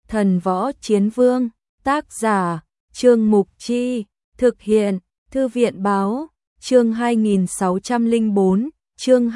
Thần Võ Chiến Vương, tác giả, Trương Mục Chi, thực hiện, Thư viện Báo, chương 2604, chương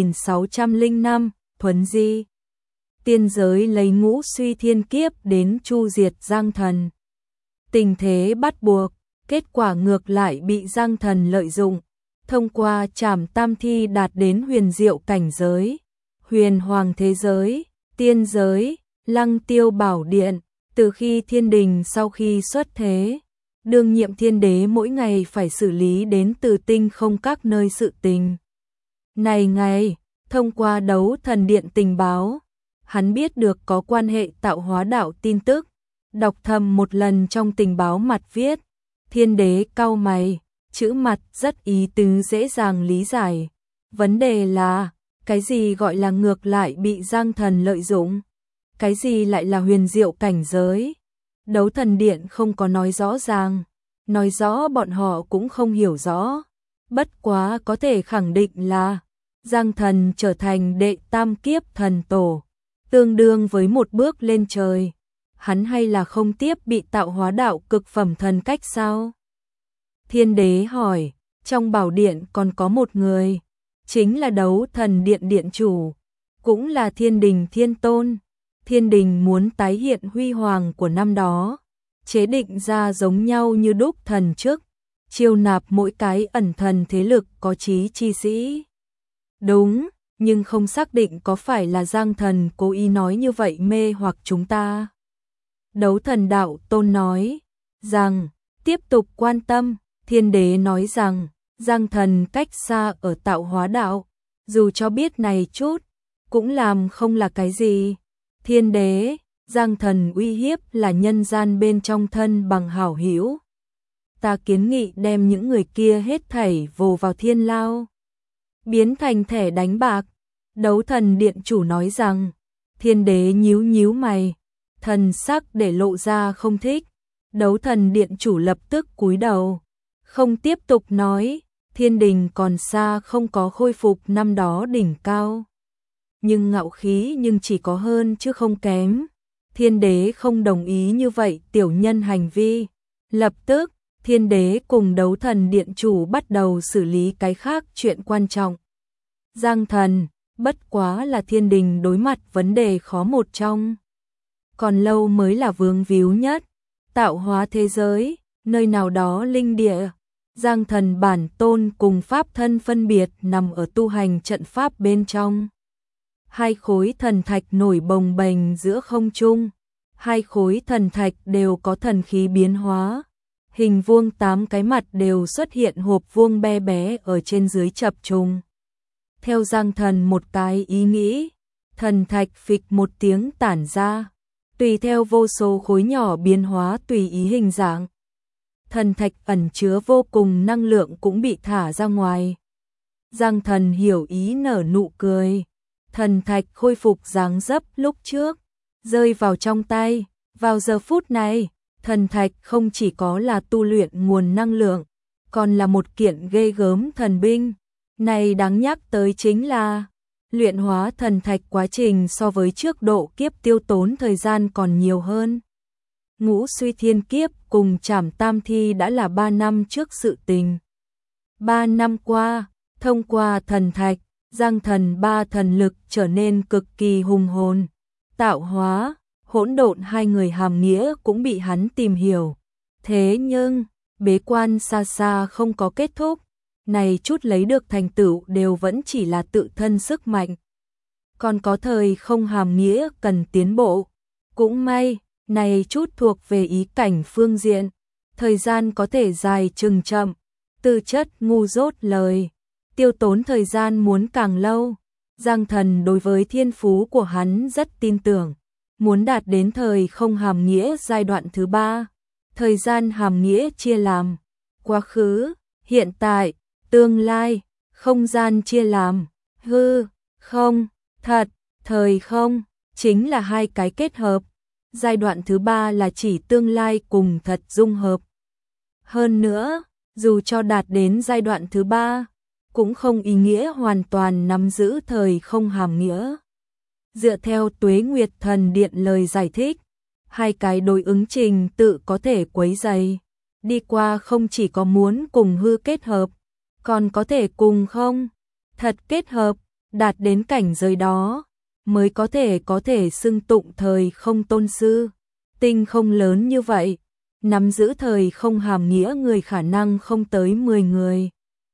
2605, Thuấn Di. Tiên giới lấy ngũ suy thiên kiếp đến chu diệt Giang Thần. Tình thế bắt buộc, kết quả ngược lại bị Giang Thần lợi dụng, thông qua Trảm Tam Thi đạt đến huyền diệu cảnh giới, huyền hoàng thế giới, tiên giới, Lăng Tiêu Bảo Điện. Từ khi thiên đình sau khi xuất thế, đương nhiệm thiên đế mỗi ngày phải xử lý đến từ tinh không các nơi sự tình. Này ngày, thông qua đấu thần điện tình báo, hắn biết được có quan hệ tạo hóa đạo tin tức, đọc thầm một lần trong tình báo mặt viết, thiên đế cau mày, chữ mặt rất ý tứ dễ dàng lý giải. Vấn đề là, cái gì gọi là ngược lại bị Giang Thần lợi dụng? Cái gì lại là huyền diệu cảnh giới? Đấu thần điện không có nói rõ ràng, nói rõ bọn họ cũng không hiểu rõ. Bất quá có thể khẳng định là Giang Thần trở thành đệ tam kiếp thần tổ, tương đương với một bước lên trời. Hắn hay là không tiếp bị tạo hóa đạo cực phẩm thần cách sao? Thiên đế hỏi, trong bảo điện còn có một người, chính là đấu thần điện điện chủ, cũng là thiên đình thiên tôn. Thiên đình muốn tái hiện huy hoàng của năm đó, chế định ra giống nhau như đúc thần chức, chiêu nạp mỗi cái ẩn thần thế lực có chí chi sĩ. Đúng, nhưng không xác định có phải là Giang Thần cố ý nói như vậy mê hoặc chúng ta. Đấu thần đạo tôn nói rằng, tiếp tục quan tâm, thiên đế nói rằng, Giang Thần cách xa ở tạo hóa đạo, dù cho biết này chút, cũng làm không là cái gì. Thiên đế, Giang Thần uy hiếp là nhân gian bên trong thân bằng hảo hữu. Ta kiến nghị đem những người kia hết thảy vồ vào thiên lao, biến thành thẻ đánh bạc. Đấu thần điện chủ nói rằng, thiên đế nhíu nhíu mày, thần sắc để lộ ra không thích. Đấu thần điện chủ lập tức cúi đầu, không tiếp tục nói, thiên đình còn xa không có khôi phục năm đó đỉnh cao. Nhưng ngạo khí nhưng chỉ có hơn chứ không kém. Thiên đế không đồng ý như vậy tiểu nhân hành vi. Lập tức, thiên đế cùng đấu thần điện chủ bắt đầu xử lý cái khác chuyện quan trọng. Giang Thần, bất quá là thiên đình đối mặt vấn đề khó một trong. Còn lâu mới là vướng víu nhất. Tạo hóa thế giới, nơi nào đó linh địa. Giang Thần bản tôn cùng pháp thân phân biệt nằm ở tu hành trận pháp bên trong. Hai khối thần thạch nổi bồng bềnh giữa không trung, hai khối thần thạch đều có thần khí biến hóa, hình vuông 8 cái mặt đều xuất hiện hộp vuông bé bé ở trên dưới chập trùng. Theo Giang Thần một cái ý nghĩ, thần thạch phịch một tiếng tản ra, tùy theo vô số khối nhỏ biến hóa tùy ý hình dạng. Thần thạch ẩn chứa vô cùng năng lượng cũng bị thả ra ngoài. Giang Thần hiểu ý nở nụ cười. Thần thạch khôi phục dáng dấp lúc trước, rơi vào trong tay. Vào giờ phút này, thần thạch không chỉ có là tu luyện nguồn năng lượng, còn là một kiện ghê gớm thần binh. Này đáng nhắc tới chính là, luyện hóa thần thạch quá trình so với trước độ kiếp tiêu tốn thời gian còn nhiều hơn. Ngũ suy thiên kiếp cùng Trảm Tam Thi đã là 3 năm trước sự tình. 3 năm qua, thông qua thần thạch, Giang Thần 3 thần lực trở nên cực kỳ hùng hồn. Tạo hóa, hỗn độn hai người hàm nghĩa cũng bị hắn tìm hiểu. Thế nhưng, bế quan xa xa không có kết thúc. Này chút lấy được thành tựu đều vẫn chỉ là tự thân sức mạnh. Còn có thời không hàm nghĩa cần tiến bộ. Cũng may, này chút thuộc về ý cảnh phương diện. Thời gian có thể dài chừng chậm. Tư chất ngu dốt lời. Tiêu tốn thời gian muốn càng lâu. Giang Thần đối với thiên phú của hắn rất tin tưởng. Muốn đạt đến thời không hàm nghĩa giai đoạn thứ 3. Thời gian hàm nghĩa chia làm quá khứ, hiện tại, tương lai. Không gian chia làm hư, không, thật, thời không. Chính là hai cái kết hợp. Giai đoạn thứ 3 là chỉ tương lai cùng thật dung hợp. Hơn nữa, dù cho đạt đến giai đoạn thứ 3, cũng không ý nghĩa hoàn toàn nắm giữ thời không hàm nghĩa. Dựa theo Tuế Nguyệt Thần Điện lời giải thích, hai cái đối ứng trình tự có thể quấy rầy. Đi qua không chỉ có muốn cùng hư kết hợp, còn có thể cùng không thật kết hợp, đạt đến cảnh giới đó, mới có thể xưng tụng thời không tôn sư. Tinh không lớn như vậy, nắm giữ thời không hàm nghĩa người khả năng không tới 10 người.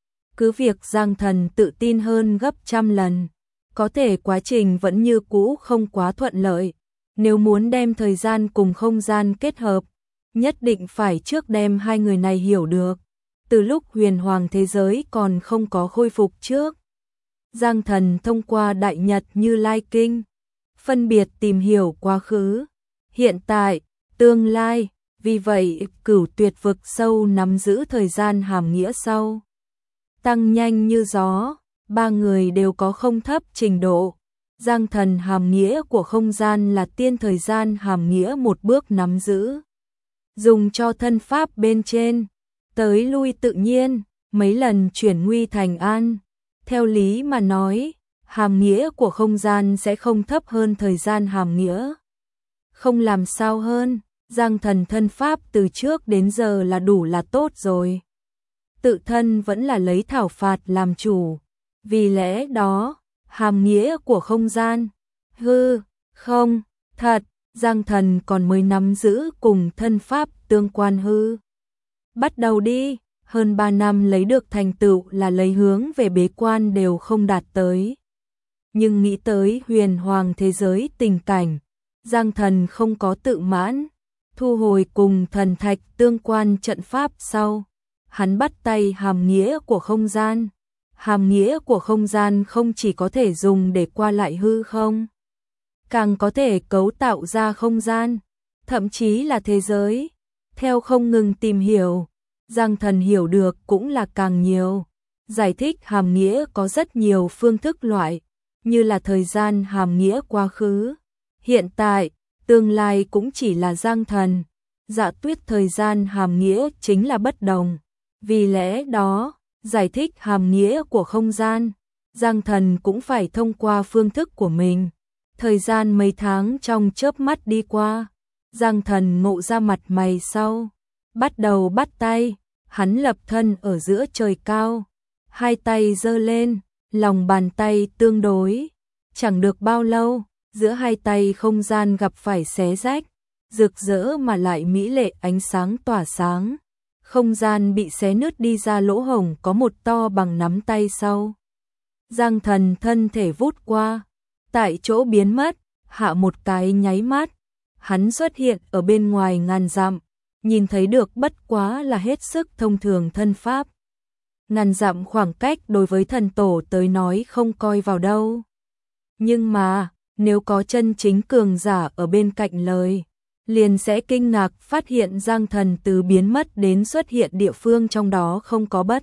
Cứ việc Giang Thần tự tin hơn gấp trăm lần, có thể quá trình vẫn như cũ không quá thuận lợi. Nếu muốn đem thời gian cùng không gian kết hợp, nhất định phải trước đem hai người này hiểu được. Từ lúc huyền hoàng thế giới còn không có khôi phục trước, Giang Thần thông qua Đại Nhật Như Lai Kinh, phân biệt tìm hiểu quá khứ, hiện tại, tương lai, vì vậy Cửu Tuyệt vực sâu nắm giữ thời gian hàm nghĩa sau. Tăng nhanh như gió, ba người đều có không thấp trình độ. Giang Thần hàm nghĩa của không gian là tiên thời gian hàm nghĩa một bước nắm giữ. Dùng cho thân pháp bên trên, tới lui tự nhiên, mấy lần chuyển nguy thành an. Theo lý mà nói, hàm nghĩa của không gian sẽ không thấp hơn thời gian hàm nghĩa. Không làm sao hơn, Giang Thần thân pháp từ trước đến giờ là đủ là tốt rồi. Tự thân vẫn là lấy thảo phạt làm chủ. Vì lẽ đó, hàm nghĩa của không gian, hư, không, thật, Giang Thần còn mới nắm giữ cùng thân pháp tương quan hư. Bắt đầu đi, hơn 3 năm lấy được thành tựu là lấy hướng về bế quan đều không đạt tới. Nhưng nghĩ tới huyền hoàng thế giới tình cảnh, Giang Thần không có tự mãn, thu hồi cùng thần thạch tương quan trận pháp sau. Hắn bắt tay hàm nghĩa của không gian. Hàm nghĩa của không gian không chỉ có thể dùng để qua lại hư không, càng có thể cấu tạo ra không gian, thậm chí là thế giới. Theo không ngừng tìm hiểu, Giang Thần hiểu được cũng là càng nhiều. Giải thích hàm nghĩa có rất nhiều phương thức loại, như là thời gian hàm nghĩa quá khứ, hiện tại, tương lai cũng chỉ là Giang Thần. Dạ Tuyết thời gian hàm nghĩa chính là bất đồng. Vì lẽ đó, giải thích hàm nghĩa của không gian, Giang Thần cũng phải thông qua phương thức của mình. Thời gian mấy tháng trong chớp mắt đi qua, Giang Thần ngộ ra mặt mày sau, bắt đầu bắt tay, hắn lập thân ở giữa trời cao, hai tay giơ lên, lòng bàn tay tương đối, chẳng được bao lâu, giữa hai tay không gian gặp phải xé rách, rực rỡ mà lại mỹ lệ ánh sáng tỏa sáng. Không gian bị xé nứt đi ra lỗ hổng có một to bằng nắm tay sau. Giang Thần thân thể vút qua, tại chỗ biến mất, hạ một cái nháy mắt, hắn xuất hiện ở bên ngoài ngàn dặm, nhìn thấy được bất quá là hết sức thông thường thân pháp. Ngàn dặm khoảng cách đối với thần tổ tới nói không coi vào đâu. Nhưng mà, nếu có chân chính cường giả ở bên cạnh lời, liền sẽ kinh ngạc phát hiện Giang Thần từ biến mất đến xuất hiện địa phương trong đó không có bất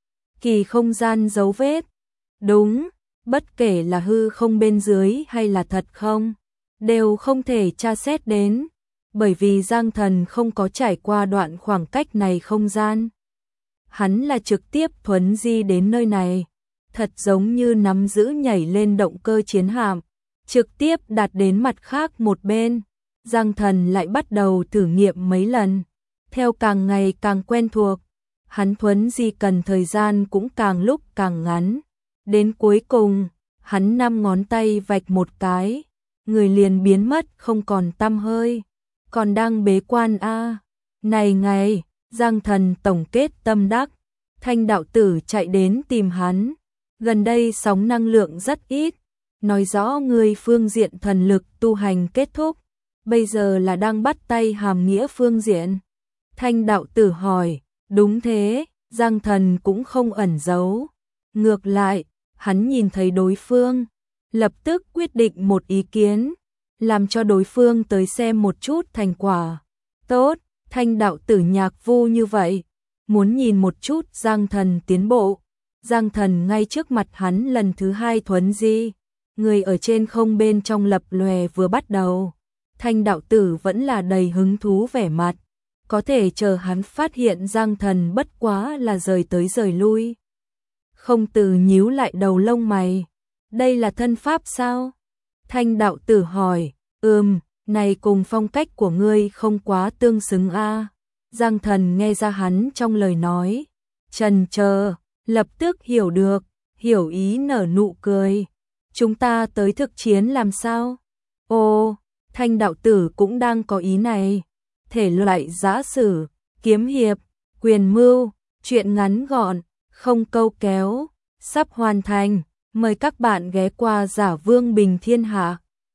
kỳ không gian dấu vết. Đúng, bất kể là hư không bên dưới hay là thật không, đều không thể tra xét đến, bởi vì Giang Thần không có trải qua đoạn khoảng cách này không gian. Hắn là trực tiếp thuấn di đến nơi này, thật giống như nắm giữ nhảy lên động cơ chiến hạm, trực tiếp đạt đến mặt khác một bên. Giang Thần lại bắt đầu thử nghiệm mấy lần, theo càng ngày càng quen thuộc, hắn thuấn di cần thời gian cũng càng lúc càng ngắn. Đến cuối cùng, hắn 5 ngón tay vạch một cái, người liền biến mất không còn tăm hơi. Còn đang bế quan a? Này ngày, Giang Thần tổng kết tâm đắc, Thanh đạo tử chạy đến tìm hắn. Gần đây sóng năng lượng rất ít, nói rõ người phương diện thần lực tu hành kết thúc. Bây giờ là đang bắt tay hàm nghĩa phương diện. Thanh đạo tử hỏi, đúng thế, Giang Thần cũng không ẩn giấu. Ngược lại, hắn nhìn thấy đối phương, lập tức quyết định một ý kiến, làm cho đối phương tới xem một chút thành quả. Tốt, Thanh đạo tử nhạc vu như vậy, muốn nhìn một chút Giang Thần tiến bộ. Giang Thần ngay trước mặt hắn lần thứ 2 thuấn di, người ở trên không bên trong lập lòe vừa bắt đầu. Thanh đạo tử vẫn là đầy hứng thú vẻ mặt, có thể chờ hắn phát hiện Giang Thần bất quá là rời tới rời lui. Không từ nhíu lại đầu lông mày, đây là thân pháp sao? Thanh đạo tử hỏi, này cùng phong cách của ngươi không quá tương xứng a. Giang Thần nghe ra hắn trong lời nói, chần chờ, lập tức hiểu được, hiểu ý nở nụ cười. Chúng ta tới thực chiến làm sao? Ồ, Thanh đạo tử cũng đang có ý này. Thể loại giã sử, kiếm hiệp, quyền mưu, truyện ngắn gọn, không câu kéo, sắp hoàn thành. Mời các bạn ghé qua Giả Vương Bình Thiên Hạ.